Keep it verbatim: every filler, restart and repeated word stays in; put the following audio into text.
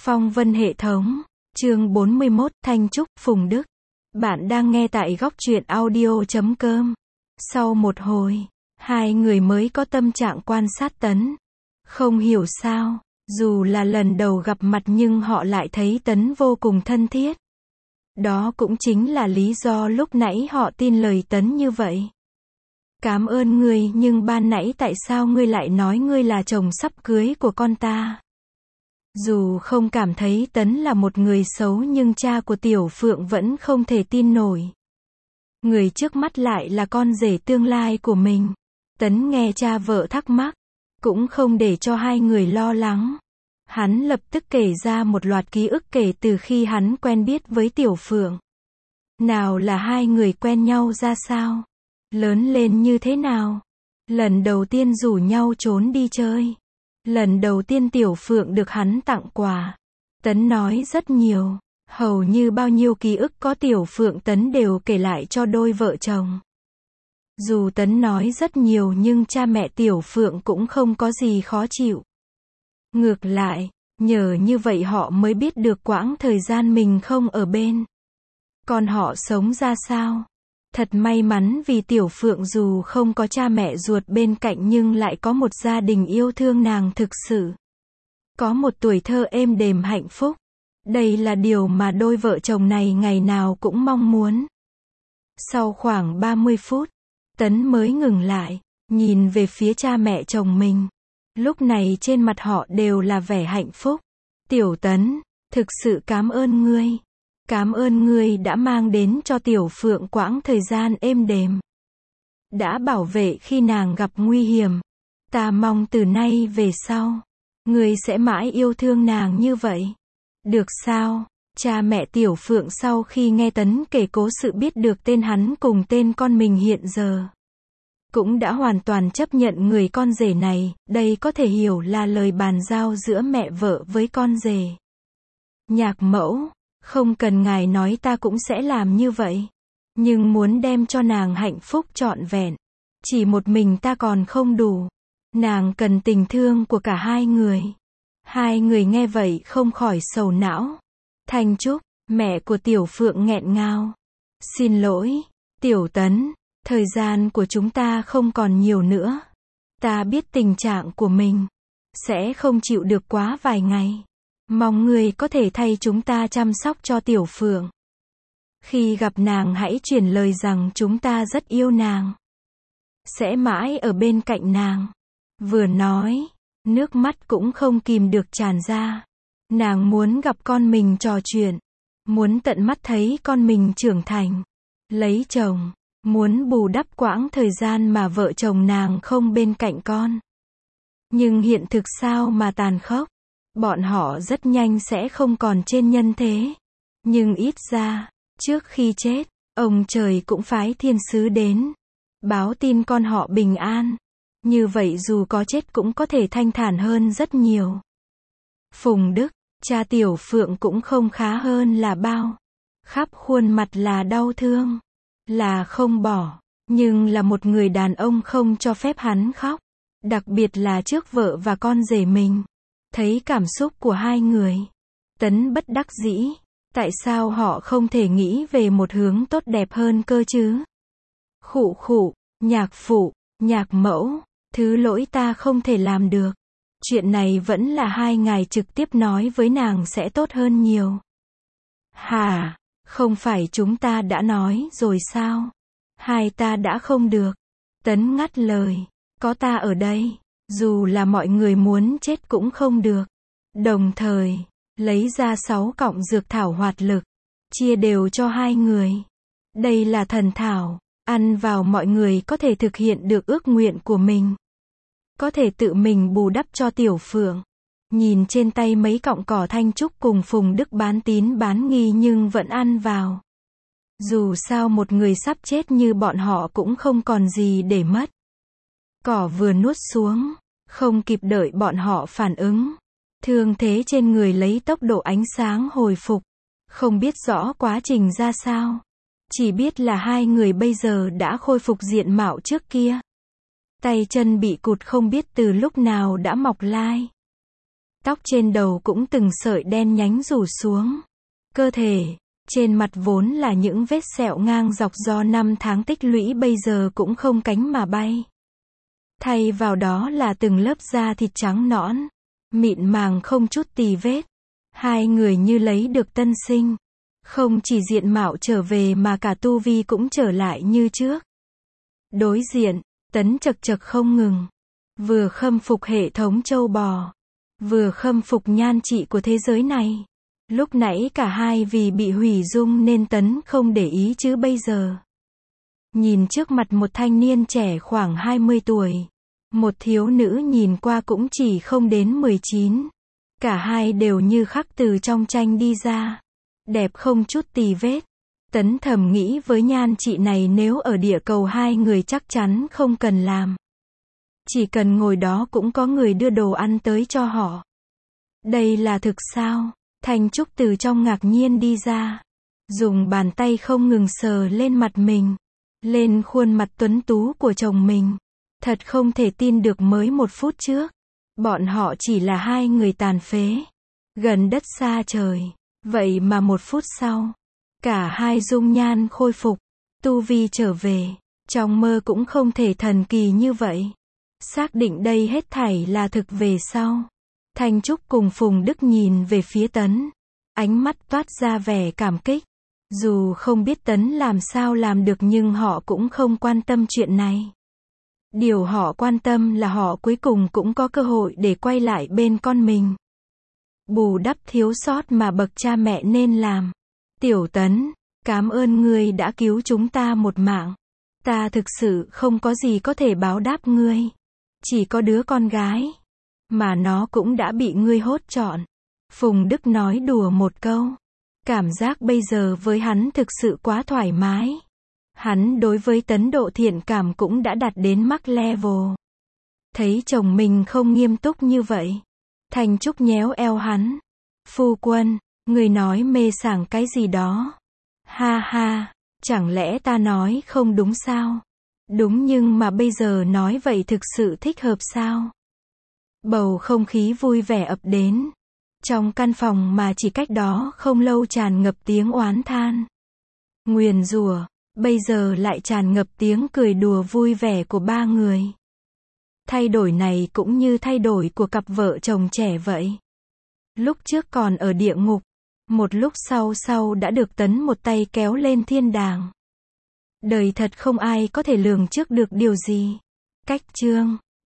Phong vân hệ thống, chương bốn mươi mốt, Thanh Trúc, Phùng Đức. Bạn đang nghe tại góc truyện audio chấm com. Sau một hồi, hai người mới có tâm trạng quan sát Tấn. Không hiểu sao, dù là lần đầu gặp mặt nhưng họ lại thấy Tấn vô cùng thân thiết. Đó cũng chính là lý do lúc nãy họ tin lời Tấn như vậy. Cảm ơn ngươi, nhưng ban nãy tại sao ngươi lại nói ngươi là chồng sắp cưới của con ta? Dù không cảm thấy Tấn là một người xấu nhưng cha của Tiểu Phượng vẫn không thể tin nổi. Người trước mắt lại là con rể tương lai của mình. Tấn nghe cha vợ thắc mắc, cũng không để cho hai người lo lắng. Hắn lập tức kể ra một loạt ký ức kể từ khi hắn quen biết với Tiểu Phượng. Nào là hai người quen nhau ra sao? Lớn lên như thế nào? Lần đầu tiên rủ nhau trốn đi chơi. Lần đầu tiên Tiểu Phượng được hắn tặng quà. Tấn nói rất nhiều. Hầu như bao nhiêu ký ức có Tiểu Phượng Tấn đều kể lại cho đôi vợ chồng. Dù Tấn nói rất nhiều nhưng cha mẹ Tiểu Phượng cũng không có gì khó chịu. Ngược lại, nhờ như vậy họ mới biết được quãng thời gian mình không ở bên. Còn họ sống ra sao? Thật may mắn vì Tiểu Phượng dù không có cha mẹ ruột bên cạnh nhưng lại có một gia đình yêu thương nàng thực sự. Có một tuổi thơ êm đềm hạnh phúc. Đây là điều mà đôi vợ chồng này ngày nào cũng mong muốn. Sau khoảng ba mươi phút, Tấn mới ngừng lại, nhìn về phía cha mẹ chồng mình. Lúc này trên mặt họ đều là vẻ hạnh phúc. Tiểu Tấn, thực sự cảm ơn ngươi. Cảm ơn ngươi đã mang đến cho Tiểu Phượng quãng thời gian êm đềm. Đã bảo vệ khi nàng gặp nguy hiểm. Ta mong từ nay về sau, ngươi sẽ mãi yêu thương nàng như vậy. Được sao? Cha mẹ Tiểu Phượng sau khi nghe Tấn kể cố sự biết được tên hắn cùng tên con mình hiện giờ, cũng đã hoàn toàn chấp nhận người con rể này. Đây có thể hiểu là lời bàn giao giữa mẹ vợ với con rể. Nhạc mẫu, không cần ngài nói, ta cũng sẽ làm như vậy. Nhưng muốn đem cho nàng hạnh phúc trọn vẹn, chỉ một mình ta còn không đủ. Nàng cần tình thương của cả hai người. Hai người nghe vậy không khỏi sầu não. Thanh Trúc, mẹ của Tiểu Phượng nghẹn ngào. Xin lỗi, Tiểu Tấn, thời gian của chúng ta không còn nhiều nữa. Ta biết tình trạng của mình sẽ không chịu được quá vài ngày. Mong người có thể thay chúng ta chăm sóc cho Tiểu Phượng. Khi gặp nàng hãy truyền lời rằng chúng ta rất yêu nàng. Sẽ mãi ở bên cạnh nàng. Vừa nói, nước mắt cũng không kìm được tràn ra. Nàng muốn gặp con mình trò chuyện. Muốn tận mắt thấy con mình trưởng thành. Lấy chồng. Muốn bù đắp quãng thời gian mà vợ chồng nàng không bên cạnh con. Nhưng hiện thực sao mà tàn khốc. Bọn họ rất nhanh sẽ không còn trên nhân thế. Nhưng ít ra, trước khi chết, ông trời cũng phái thiên sứ đến. Báo tin con họ bình an. Như vậy dù có chết cũng có thể thanh thản hơn rất nhiều. Phùng Đức, cha Tiểu Phượng cũng không khá hơn là bao. Khắp khuôn mặt là đau thương. Là không bỏ. Nhưng là một người đàn ông không cho phép hắn khóc. Đặc biệt là trước vợ và con rể mình. Thấy cảm xúc của hai người, Tấn bất đắc dĩ. Tại sao họ không thể nghĩ về một hướng tốt đẹp hơn cơ chứ? Khụ khụ, nhạc phụ, nhạc mẫu, thứ lỗi ta không thể làm được. Chuyện này vẫn là hai ngài trực tiếp nói với nàng sẽ tốt hơn nhiều. Hả? Không phải chúng ta đã nói rồi sao? Hai ta đã không được. Tấn ngắt lời. Có ta ở đây. Dù là mọi người muốn chết cũng không được. Đồng thời, lấy ra sáu cọng dược thảo hoạt lực. Chia đều cho hai người. Đây là thần thảo. Ăn vào mọi người có thể thực hiện được ước nguyện của mình. Có thể tự mình bù đắp cho Tiểu Phượng. Nhìn trên tay mấy cọng cỏ Thanh Trúc cùng Phùng Đức bán tín bán nghi nhưng vẫn ăn vào. Dù sao một người sắp chết như bọn họ cũng không còn gì để mất. Cỏ vừa nuốt xuống, không kịp đợi bọn họ phản ứng. Thương thế trên người lấy tốc độ ánh sáng hồi phục. Không biết rõ quá trình ra sao. Chỉ biết là hai người bây giờ đã khôi phục diện mạo trước kia. Tay chân bị cụt không biết từ lúc nào đã mọc lai. Tóc trên đầu cũng từng sợi đen nhánh rủ xuống. Cơ thể, trên mặt vốn là những vết sẹo ngang dọc do năm tháng tích lũy bây giờ cũng không cánh mà bay. Thay vào đó là từng lớp da thịt trắng nõn, mịn màng không chút tì vết. Hai người như lấy được tân sinh. Không chỉ diện mạo trở về mà cả tu vi cũng trở lại như trước. Đối diện, Tấn chật chật không ngừng. Vừa khâm phục hệ thống châu bò, vừa khâm phục nhan trị của thế giới này. Lúc nãy cả hai vì bị hủy dung nên Tấn không để ý chứ bây giờ. Nhìn trước mặt một thanh niên trẻ khoảng hai mươi tuổi. Một thiếu nữ nhìn qua cũng chỉ không đến mười chín. Cả hai đều như khắc từ trong tranh đi ra. Đẹp không chút tì vết. Tấn thầm nghĩ với nhan chị này nếu ở địa cầu hai người chắc chắn không cần làm. Chỉ cần ngồi đó cũng có người đưa đồ ăn tới cho họ. Đây là thực sao? Thanh Trúc từ trong ngạc nhiên đi ra. Dùng bàn tay không ngừng sờ lên mặt mình. Lên khuôn mặt tuấn tú của chồng mình. Thật không thể tin được mới một phút trước. Bọn họ chỉ là hai người tàn phế. Gần đất xa trời. Vậy mà một phút sau. Cả hai dung nhan khôi phục. Tu vi trở về. Trong mơ cũng không thể thần kỳ như vậy. Xác định đây hết thảy là thực về sau. Thanh Trúc cùng Phùng Đức nhìn về phía Tấn. Ánh mắt toát ra vẻ cảm kích. Dù không biết Tấn làm sao làm được nhưng họ cũng không quan tâm chuyện này. Điều họ quan tâm là họ cuối cùng cũng có cơ hội để quay lại bên con mình. Bù đắp thiếu sót mà bậc cha mẹ nên làm. Tiểu Tấn, cảm ơn ngươi đã cứu chúng ta một mạng. Ta thực sự không có gì có thể báo đáp ngươi. Chỉ có đứa con gái. Mà nó cũng đã bị ngươi hốt trọn. Phùng Đức nói đùa một câu. Cảm giác bây giờ với hắn thực sự quá thoải mái. Hắn đối với Tấn độ thiện cảm cũng đã đạt đến max level. Thấy chồng mình không nghiêm túc như vậy. Thanh Trúc nhéo eo hắn. Phu quân, người nói mê sảng cái gì đó. Ha ha, chẳng lẽ ta nói không đúng sao? Đúng nhưng mà bây giờ nói vậy thực sự thích hợp sao? Bầu không khí vui vẻ ập đến. Trong căn phòng mà chỉ cách đó không lâu tràn ngập tiếng oán than. Nguyền rủa, bây giờ lại tràn ngập tiếng cười đùa vui vẻ của ba người. Thay đổi này cũng như thay đổi của cặp vợ chồng trẻ vậy. Lúc trước còn ở địa ngục, một lúc sau sau đã được Tấn một tay kéo lên thiên đàng. Đời thật không ai có thể lường trước được điều gì. Cách chương